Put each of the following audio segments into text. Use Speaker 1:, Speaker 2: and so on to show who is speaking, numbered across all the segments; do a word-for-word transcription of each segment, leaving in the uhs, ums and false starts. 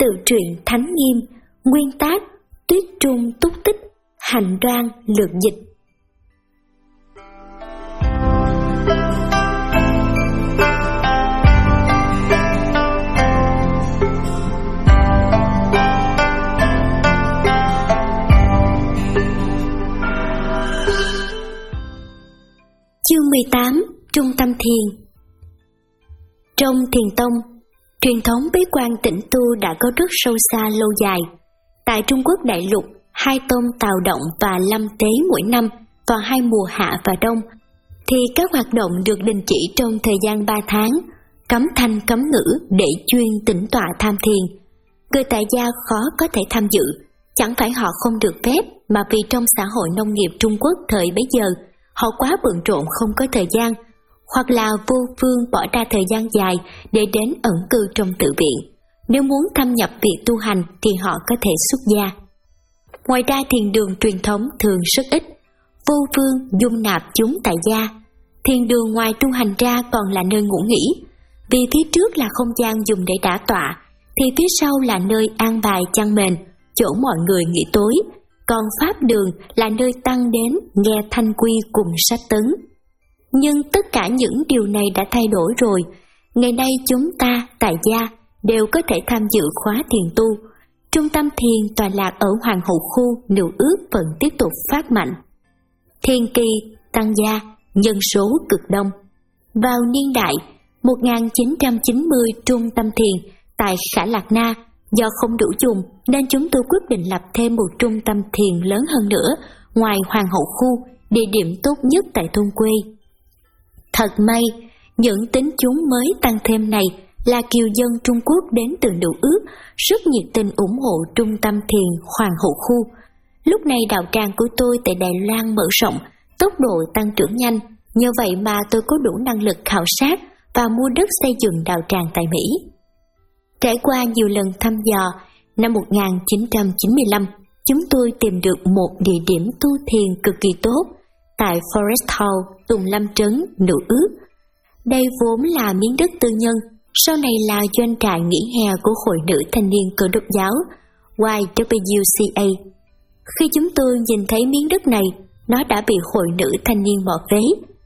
Speaker 1: Tự truyện Thánh Nghiêm, nguyên tác Tuyết Trung Túc Tích, hành đoan lược dịch. Chương mười tám. Trung tâm thiền. Trong Thiền Tông, truyền thống bế quan tĩnh tu đã có rất sâu xa lâu dài. Tại Trung Quốc đại lục, hai tông Tào Động và Lâm Tế mỗi năm vào hai mùa hạ và đông, thì các hoạt động được đình chỉ trong thời gian ba tháng, cấm thanh cấm ngữ để chuyên tĩnh tọa tham thiền. Người tại gia khó có thể tham dự, chẳng phải họ không được phép, mà vì trong xã hội nông nghiệp Trung Quốc thời bấy giờ, họ quá bận rộn không có thời gian, hoặc là vô phương bỏ ra thời gian dài để đến ẩn cư trong tự viện. Nếu muốn thâm nhập việc tu hành thì họ có thể xuất gia. Ngoài ra thiền đường truyền thống thường rất ít, vô phương dung nạp chúng tại gia. Thiền đường ngoài tu hành ra còn là nơi ngủ nghỉ, vì phía trước là không gian dùng để đả tọa, thì phía sau là nơi an bài chăn mền, chỗ mọi người nghỉ tối, còn pháp đường là nơi tăng đến nghe thanh quy cùng sách tấn. Nhưng tất cả những điều này đã thay đổi rồi. Ngày nay chúng ta tại gia đều có thể tham dự khóa thiền tu. Trung tâm thiền tọa lạc ở Hoàng Hậu Khu, Nữ Ước vẫn tiếp tục phát mạnh. Thiền kỳ tăng gia, nhân số cực đông. Vào niên đại một nghìn chín trăm chín mươi, trung tâm thiền tại Khả Lạc Na do không đủ dùng nên chúng tôi quyết định lập thêm một trung tâm thiền lớn hơn nữa ngoài Hoàng Hậu Khu, địa điểm tốt nhất tại thôn quê. Thật may, những tín chúng mới tăng thêm này là kiều dân Trung Quốc đến từ Nữ Ước, rất nhiệt tình ủng hộ trung tâm thiền Hoàng Hậu Khu. Lúc này đạo tràng của tôi tại Đài Loan mở rộng, tốc độ tăng trưởng nhanh, nhờ vậy mà tôi có đủ năng lực khảo sát và mua đất xây dựng đạo tràng tại Mỹ. Trải qua nhiều lần thăm dò, năm một nghìn chín trăm chín mươi lăm, chúng tôi tìm được một địa điểm tu thiền cực kỳ tốt tại Forest House, Tùng Lâm Trấn, Nữ Ước. Đây vốn là miếng đất tư nhân, sau này là doanh trại nghỉ hè của Hội Nữ Thanh niên Cơ đốc giáo Y W C A. Khi chúng tôi nhìn thấy miếng đất này, nó đã bị Hội Nữ Thanh niên bỏ phế.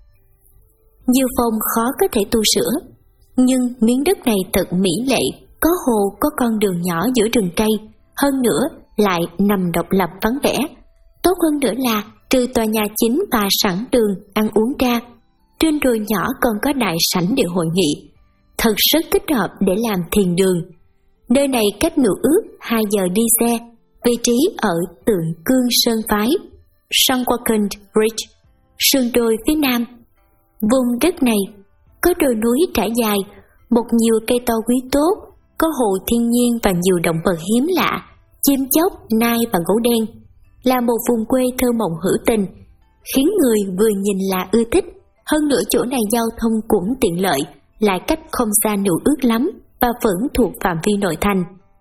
Speaker 1: Nhiều phòng khó có thể tu sửa, nhưng miếng đất này thật mỹ lệ, có hồ, có con đường nhỏ giữa rừng cây, hơn nữa lại nằm độc lập vắng vẻ. Tốt hơn nữa là trừ tòa nhà chính và sảnh đường ăn uống ra, trên đồi nhỏ còn có đại sảnh để hội nghị, thật rất thích hợp để làm thiền đường. Nơi này cách Nữ Ước hai giờ đi xe, vị trí ở Tượng Cương Sơn Phái, Sunwalken Ridge, sườn đồi phía nam. Vùng đất này có đồi núi trải dài, một nhiều cây to quý tốt, có hồ thiên nhiên và nhiều động vật hiếm lạ, chim chóc, nai và gấu đen, là một vùng quê thơ mộng hữu tình, khiến người vừa nhìn là ưa thích. Hơn nữa chỗ này giao thông cũng tiện lợi, lại cách không xa Nữ Ước lắm và vẫn thuộc phạm vi nội thành.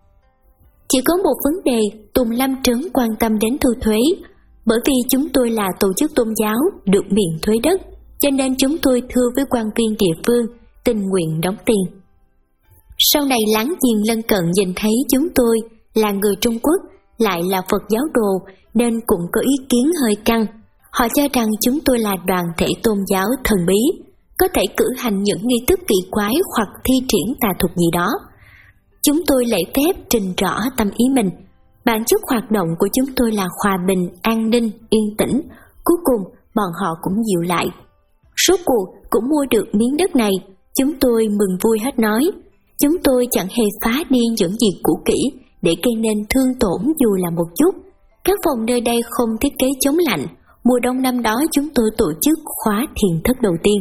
Speaker 1: Chỉ có một vấn đề Tùng Lâm Trấn quan tâm đến thu thuế, bởi vì chúng tôi là tổ chức tôn giáo được miễn thuế đất, cho nên chúng tôi thưa với quan viên địa phương tình nguyện đóng tiền. Sau này láng giềng lân cận nhìn thấy chúng tôi là người Trung Quốc, lại là Phật giáo đồ, nên cũng có ý kiến hơi căng. Họ cho rằng chúng tôi là đoàn thể tôn giáo thần bí, có thể cử hành những nghi thức kỳ quái hoặc thi triển tà thuật gì đó. Chúng tôi lễ phép trình rõ tâm ý mình. Bản chất hoạt động của chúng tôi là hòa bình, an ninh, yên tĩnh. Cuối cùng bọn họ cũng dịu lại. Rốt cuộc cũng mua được miếng đất này, chúng tôi mừng vui hết nói. Chúng tôi chẳng hề phá đi những gì cũ kỹ để gây nên thương tổn dù là một chút. Các phòng nơi đây không thiết kế chống lạnh. Mùa đông năm đó chúng tôi tổ chức khóa thiền thất đầu tiên.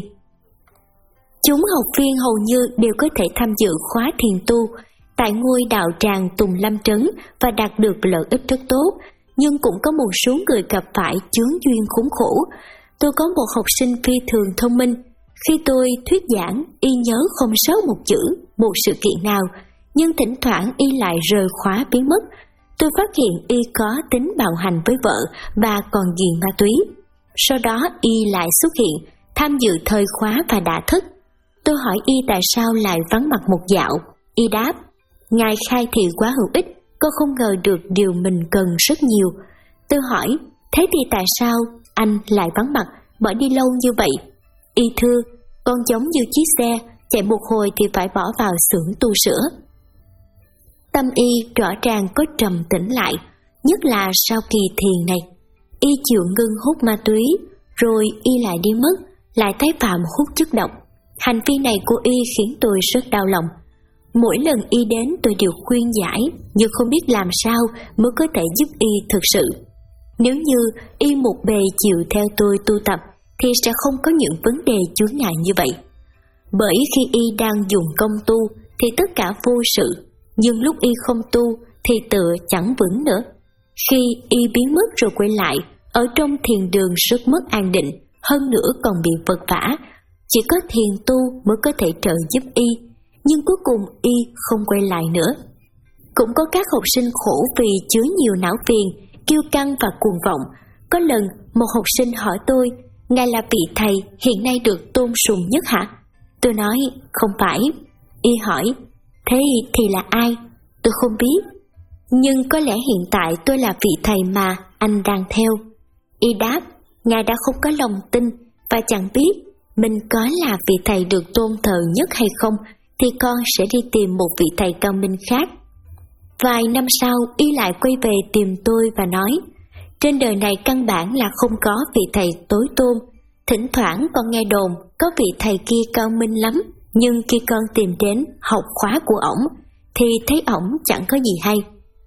Speaker 1: Chúng học viên hầu như đều có thể tham dự khóa thiền tu tại ngôi đạo tràng Tùng Lâm Trấn và đạt được lợi ích rất tốt, nhưng cũng có một số người gặp phải chướng duyên khốn khổ. Tôi có một học sinh phi thường thông minh. Khi tôi thuyết giảng, y nhớ không sót một chữ, một sự kiện nào, nhưng thỉnh thoảng y lại rời khóa biến mất. Tôi phát hiện y có tính bạo hành với vợ và còn nghiện ma túy. Sau đó y lại xuất hiện, tham dự thời khóa và đã thất. Tôi hỏi y tại sao lại vắng mặt một dạo. Y đáp, Ngài khai thị quá hữu ích, con không ngờ được điều mình cần rất nhiều. Tôi hỏi, thế thì tại sao anh lại vắng mặt, bỏ đi lâu như vậy? Y thưa, con giống như chiếc xe, chạy một hồi thì phải bỏ vào xưởng tu sửa. Tâm y rõ ràng có trầm tĩnh lại, nhất là sau kỳ thiền này. Y chịu ngưng hút ma túy, rồi y lại đi mất, lại tái phạm hút chất độc. Hành vi này của y khiến tôi rất đau lòng. Mỗi lần y đến tôi đều khuyên giải, nhưng không biết làm sao mới có thể giúp y thực sự. Nếu như y một bề chịu theo tôi tu tập, thì sẽ không có những vấn đề chướng ngại như vậy. Bởi khi y đang dùng công tu thì tất cả vô sự, nhưng lúc y không tu thì tựa chẳng vững nữa. Khi y biến mất rồi quay lại, ở trong thiền đường rất mất an định, hơn nữa còn bị vật vã. Chỉ có thiền tu mới có thể trợ giúp y, nhưng cuối cùng y không quay lại nữa. Cũng có các học sinh khổ vì chứa nhiều não phiền, kiêu căng và cuồng vọng. Có lần một học sinh hỏi tôi, ngài là vị thầy hiện nay được tôn sùng nhất hả? Tôi nói, không phải. Y hỏi, thế thì là ai? Tôi không biết. Nhưng có lẽ hiện tại tôi là vị thầy mà anh đang theo. Y đáp, ngài đã không có lòng tin và chẳng biết mình có là vị thầy được tôn thờ nhất hay không, thì con sẽ đi tìm một vị thầy cao minh khác. Vài năm sau, y lại quay về tìm tôi và nói, trên đời này căn bản là không có vị thầy tối tôn. Thỉnh thoảng con nghe đồn có vị thầy kia cao minh lắm, nhưng khi con tìm đến học khóa của ổng thì thấy ổng chẳng có gì hay.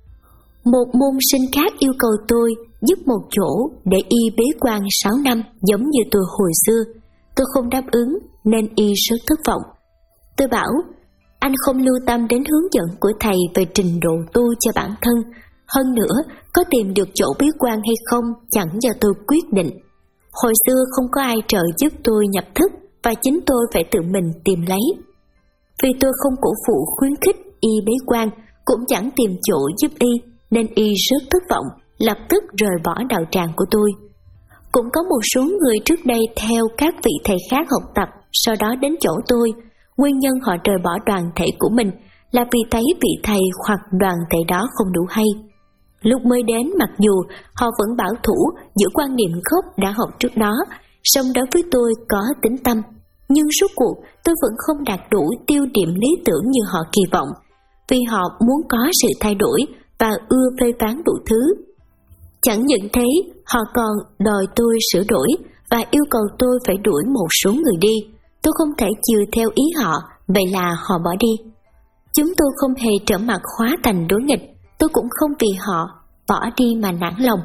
Speaker 1: Một môn sinh khác yêu cầu tôi giúp một chỗ để y bế quan sáu năm giống như tôi hồi xưa. Tôi không đáp ứng nên y rất thất vọng. Tôi bảo, anh không lưu tâm đến hướng dẫn của thầy về trình độ tu cho bản thân. Hơn nữa, có tìm được chỗ bế quan hay không chẳng do tôi quyết định. Hồi xưa không có ai trợ giúp tôi nhập thức và chính tôi phải tự mình tìm lấy. Vì tôi không cổ vũ khuyến khích y bế quan, cũng chẳng tìm chỗ giúp y, nên y rất thất vọng, lập tức rời bỏ đạo tràng của tôi. Cũng có một số người trước đây theo các vị thầy khác học tập, sau đó đến chỗ tôi. Nguyên nhân họ rời bỏ đoàn thể của mình là vì thấy vị thầy hoặc đoàn thể đó không đủ hay. Lúc mới đến, mặc dù họ vẫn bảo thủ giữ quan niệm gốc đã học trước đó, song đối với tôi có tính tâm, nhưng rốt cuộc tôi vẫn không đạt đủ tiêu điểm lý tưởng như họ kỳ vọng, vì họ muốn có sự thay đổi và ưa phê phán đủ thứ. Chẳng những thế, họ còn đòi tôi sửa đổi và yêu cầu tôi phải đuổi một số người đi. Tôi không thể chiều theo ý họ, vậy là họ bỏ đi. Chúng tôi không hề trở mặt hóa thành đối nghịch, tôi cũng không vì họ bỏ đi mà nản lòng.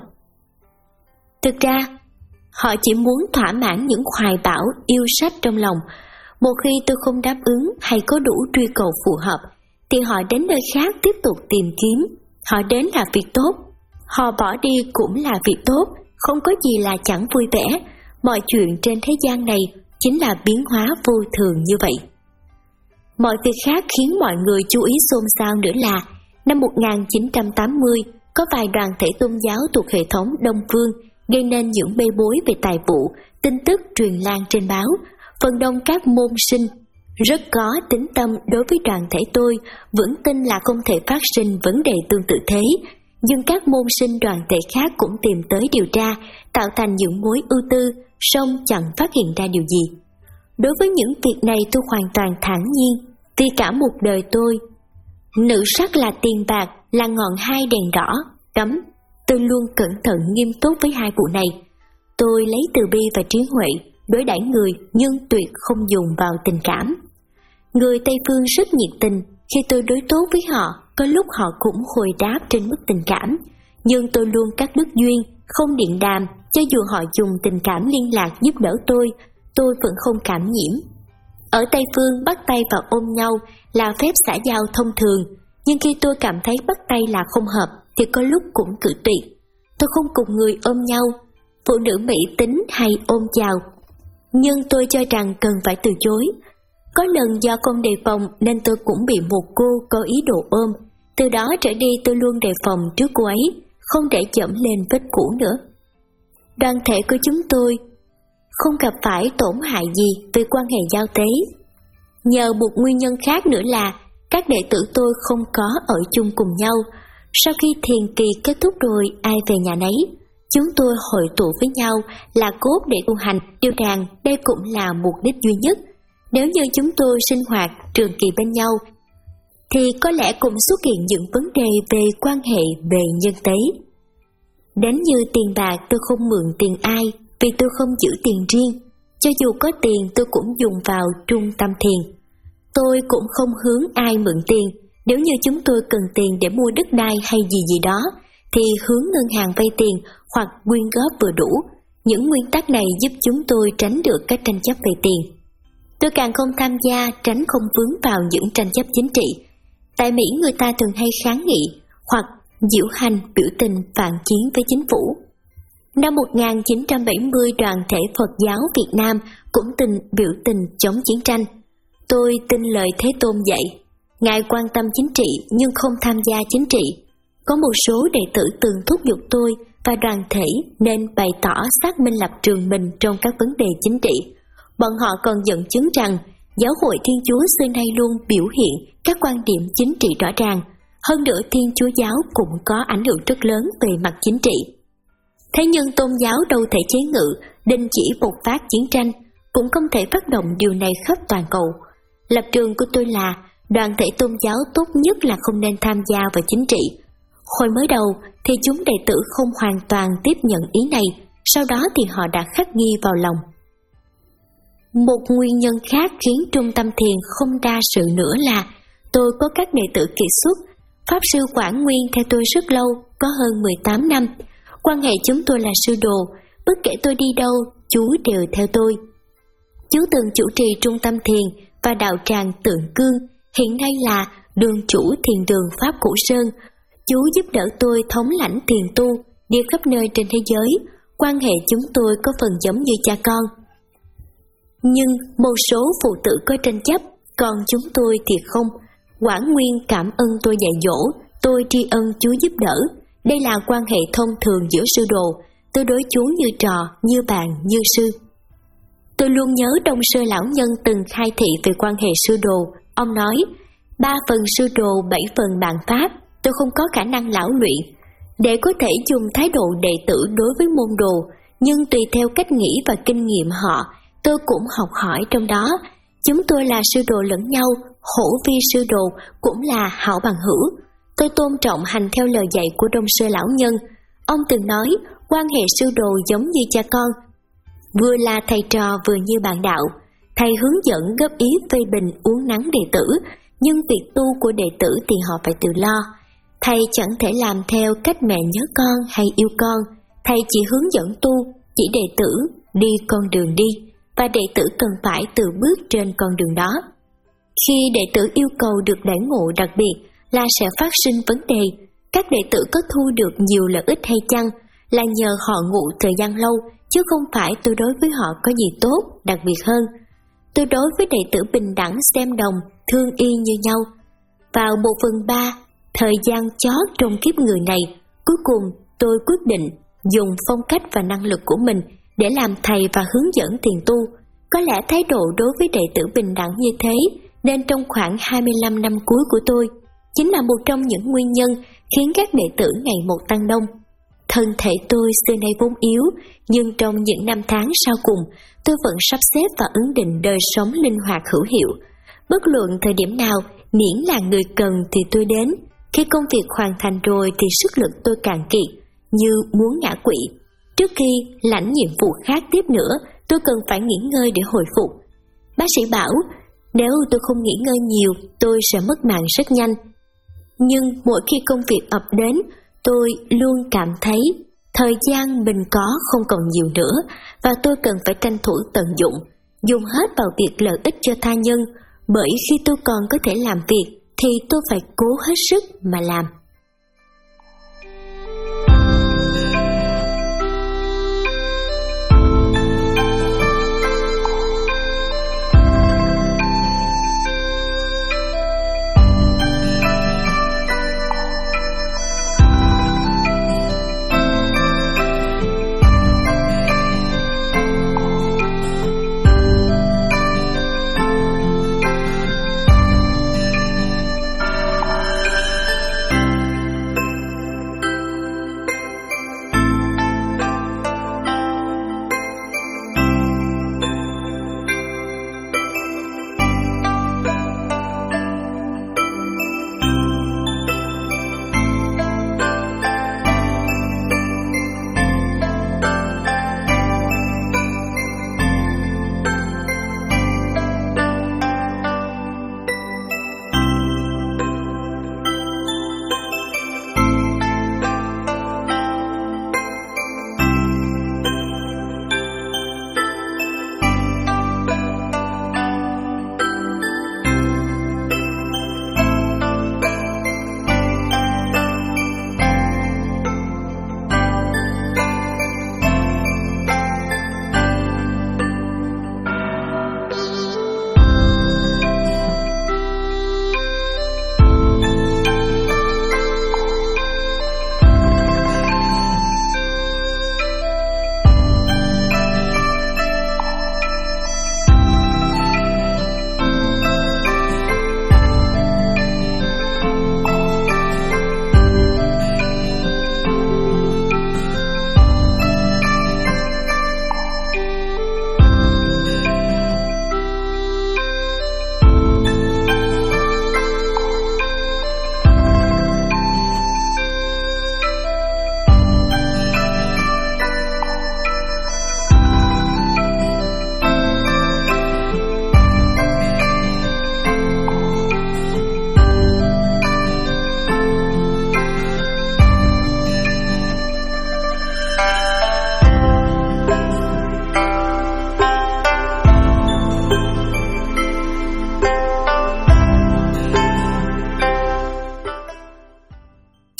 Speaker 1: Thực ra, họ chỉ muốn thỏa mãn những hoài bão yêu sách trong lòng. Một khi tôi không đáp ứng hay có đủ truy cầu phù hợp, thì họ đến nơi khác tiếp tục tìm kiếm. Họ đến là việc tốt, họ bỏ đi cũng là việc tốt, không có gì là chẳng vui vẻ. Mọi chuyện trên thế gian này chính là biến hóa vô thường như vậy. Mọi việc khác khiến mọi người chú ý xôn xao nữa là năm một nghìn chín trăm tám mươi, có vài đoàn thể tôn giáo thuộc hệ thống Đông Phương gây nên những bê bối về tài vụ, tin tức truyền lan trên báo. Phần đông các môn sinh rất có tín tâm đối với đoàn thể tôi, vững tin là không thể phát sinh vấn đề tương tự thế. Nhưng các môn sinh đoàn thể khác cũng tìm tới điều tra, tạo thành những mối ưu tư, song chẳng phát hiện ra điều gì. Đối với những việc này tôi hoàn toàn thản nhiên, vì cả một đời tôi, nữ sắc là tiền bạc, là ngọn hai đèn đỏ, cấm. Tôi luôn cẩn thận nghiêm túc với hai vụ này. Tôi lấy từ bi và trí huệ đối đãi người, nhưng tuyệt không dùng vào tình cảm. Người Tây Phương rất nhiệt tình, khi tôi đối tốt với họ, có lúc họ cũng hồi đáp trên mức tình cảm. Nhưng tôi luôn cắt đứt duyên, không điện đàm, cho dù họ dùng tình cảm liên lạc giúp đỡ tôi, tôi vẫn không cảm nhiễm. Ở Tây Phương, bắt tay và ôm nhau là phép xã giao thông thường, nhưng khi tôi cảm thấy bắt tay là không hợp, thì có lúc cũng cự tuyệt. Tôi không cùng người ôm nhau, phụ nữ Mỹ tính hay ôm chào, nhưng tôi cho rằng cần phải từ chối. Có lần do không đề phòng nên tôi cũng bị một cô có ý đồ ôm. Từ đó trở đi tôi luôn đề phòng trước cô ấy, không để chẫm lên vết cũ nữa. Đoàn thể của chúng tôi không gặp phải tổn hại gì về quan hệ giao tế. Nhờ một nguyên nhân khác nữa là các đệ tử tôi không có ở chung cùng nhau. Sau khi thiền kỳ kết thúc rồi, ai về nhà nấy. Chúng tôi hội tụ với nhau là cốt để tu hành, điều rằng đây cũng là mục đích duy nhất. Nếu như chúng tôi sinh hoạt trường kỳ bên nhau, thì có lẽ cũng xuất hiện những vấn đề về quan hệ về nhân tế. Đến như tiền bạc tôi không mượn tiền ai, vì tôi không giữ tiền riêng. Cho dù có tiền tôi cũng dùng vào trung tâm thiền. Tôi cũng không hướng ai mượn tiền. Nếu như chúng tôi cần tiền để mua đất đai hay gì gì đó, thì hướng ngân hàng vay tiền hoặc quyên góp vừa đủ. Những nguyên tắc này giúp chúng tôi tránh được các tranh chấp về tiền. Tôi càng không tham gia, tránh không vướng vào những tranh chấp chính trị. Tại Mỹ người ta thường hay kháng nghị hoặc diễu hành biểu tình phản chiến với chính phủ. Năm một nghìn chín trăm bảy mươi, đoàn thể Phật giáo Việt Nam cũng từng biểu tình chống chiến tranh. Tôi tin lời Thế Tôn dạy, Ngài quan tâm chính trị nhưng không tham gia chính trị. Có một số đệ tử từng thúc giục tôi và đoàn thể nên bày tỏ xác minh lập trường mình trong các vấn đề chính trị. Bọn họ còn dẫn chứng rằng Giáo hội Thiên Chúa xưa nay luôn biểu hiện các quan điểm chính trị rõ ràng. Hơn nữa Thiên Chúa giáo cũng có ảnh hưởng rất lớn về mặt chính trị. Thế nhưng tôn giáo đâu thể chế ngự, đình chỉ bộc phát chiến tranh, cũng không thể phát động điều này khắp toàn cầu. Lập trường của tôi là đoàn thể tôn giáo tốt nhất là không nên tham gia vào chính trị. Hồi mới đầu thì chúng đệ tử không hoàn toàn tiếp nhận ý này, sau đó thì họ đã khắc ghi vào lòng. Một nguyên nhân khác khiến trung tâm thiền không đa sự nữa là tôi có các đệ tử kiệt xuất. Pháp sư Quảng Nguyên theo tôi rất lâu, có hơn mười tám năm. Quan hệ chúng tôi là sư đồ, bất kể tôi đi đâu, chú đều theo tôi. Chú từng chủ trì trung tâm thiền và đạo tràng Tượng Cương, hiện nay là đường chủ thiền đường Pháp Củ Sơn. Chú giúp đỡ tôi thống lãnh thiền tu, đi khắp nơi trên thế giới. Quan hệ chúng tôi có phần giống như cha con. Nhưng một số phụ tử có tranh chấp, còn chúng tôi thì không. Quảng Nguyên cảm ơn tôi dạy dỗ, tôi tri ân chú giúp đỡ. Đây là quan hệ thông thường giữa sư đồ, tôi đối chú như trò, như bạn, như sư. Tôi luôn nhớ Đông Sơ lão nhân từng khai thị về quan hệ sư đồ. Ông nói, ba phần sư đồ, bảy phần bạn pháp, tôi không có khả năng lão luyện. Để có thể dùng thái độ đệ tử đối với môn đồ, nhưng tùy theo cách nghĩ và kinh nghiệm họ, tôi cũng học hỏi trong đó. Chúng tôi là sư đồ lẫn nhau, hổ vi sư đồ cũng là hảo bằng hữu. Tôi tôn trọng hành theo lời dạy của Đông Sơ lão nhân. Ông từng nói, quan hệ sư đồ giống như cha con, vừa là thầy trò vừa như bạn đạo. Thầy hướng dẫn góp ý phê bình uốn nắn đệ tử, nhưng việc tu của đệ tử thì họ phải tự lo. Thầy chẳng thể làm theo cách mẹ nhớ con hay yêu con. Thầy chỉ hướng dẫn tu, chỉ đệ tử đi con đường đi, và đệ tử cần phải tự bước trên con đường đó. Khi đệ tử yêu cầu được đãi ngộ đặc biệt là sẽ phát sinh vấn đề. Các đệ tử có thu được nhiều lợi ích hay chăng là nhờ họ ngụ thời gian lâu, chứ không phải tôi đối với họ có gì tốt, đặc biệt hơn. Tôi đối với đệ tử bình đẳng xem đồng, thương y như nhau. Vào một phần ba thời gian chót trong kiếp người này, cuối cùng tôi quyết định dùng phong cách và năng lực của mình để làm thầy và hướng dẫn thiền tu. Có lẽ thái độ đối với đệ tử bình đẳng như thế, nên trong khoảng hai mươi lăm năm cuối của tôi, chính là một trong những nguyên nhân khiến các đệ tử ngày một tăng đông. Thân thể tôi xưa nay vốn yếu, nhưng trong những năm tháng sau cùng, tôi vẫn sắp xếp và ấn định đời sống linh hoạt hữu hiệu. Bất luận thời điểm nào, miễn là người cần thì tôi đến. Khi công việc hoàn thành rồi thì sức lực tôi cạn kiệt, như muốn ngã quỵ. Trước khi lãnh nhiệm vụ khác tiếp nữa, tôi cần phải nghỉ ngơi để hồi phục. Bác sĩ bảo, nếu tôi không nghỉ ngơi nhiều, tôi sẽ mất mạng rất nhanh. Nhưng mỗi khi công việc ập đến, tôi luôn cảm thấy thời gian mình có không còn nhiều nữa, và tôi cần phải tranh thủ tận dụng, dùng hết vào việc lợi ích cho tha nhân, bởi khi tôi còn có thể làm việc, thì tôi phải cố hết sức mà làm.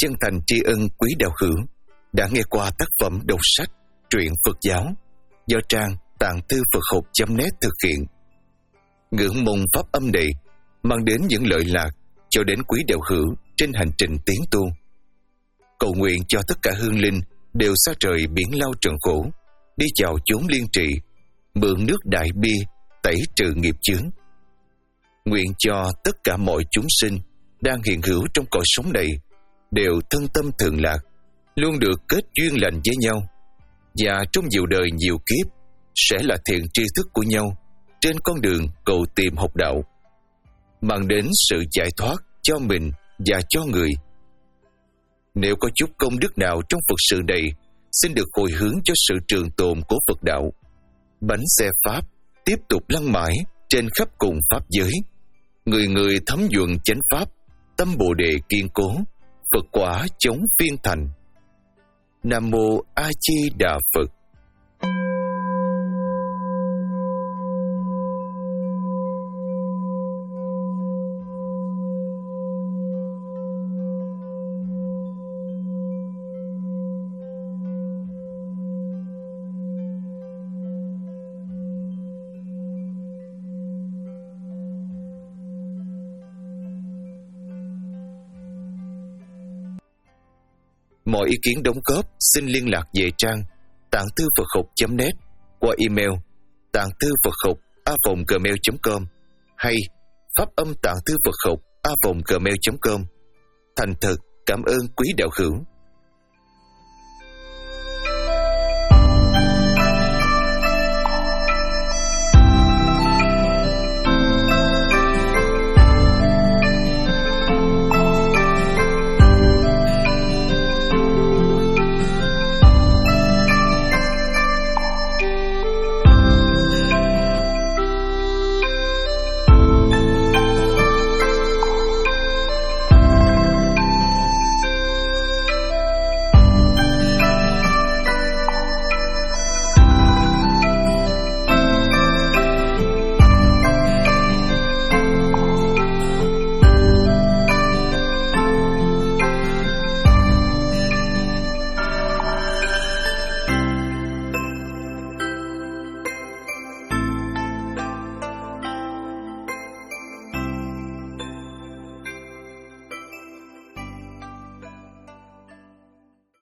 Speaker 2: chân thành tri ân quý đạo hữu đã nghe qua tác phẩm đọc sách truyện Phật giáo do trang tạng thư Phật học chấm net thực hiện. Ngưỡng mong pháp âm này mang đến những lợi lạc cho đến quý đạo hữu trên hành trình tiến tu. Cầu nguyện cho tất cả hương linh đều xa trời biển lao trần khổ, đi chào chốn liên trì, mượn nước đại bi tẩy trừ nghiệp chướng. Nguyện cho tất cả mọi chúng sinh đang hiện hữu trong cõi sống này đều thân tâm thường lạc, luôn được kết duyên lành với nhau, và trong nhiều đời nhiều kiếp sẽ là thiện tri thức của nhau trên con đường cầu tìm học đạo, mang đến sự giải thoát cho mình và cho người. Nếu có chút công đức nào trong Phật sự này, xin được hồi hướng cho sự trường tồn của Phật đạo. Bánh xe Pháp tiếp tục lăn mãi trên khắp cùng Pháp giới. Người người thấm nhuận chánh Pháp, tâm Bồ Đề kiên cố, Phật quả chống phiên thành. Nam Mô A Di Đà Phật. Mọi ý kiến đóng góp xin liên lạc về trang tạng thư Phật học chấm net qua email tạng thư Phật học a vòng gmail chấm com hay pháp âm tạng thư Phật học a vòng gmail chấm com. Thành thật cảm ơn quý đạo hữu.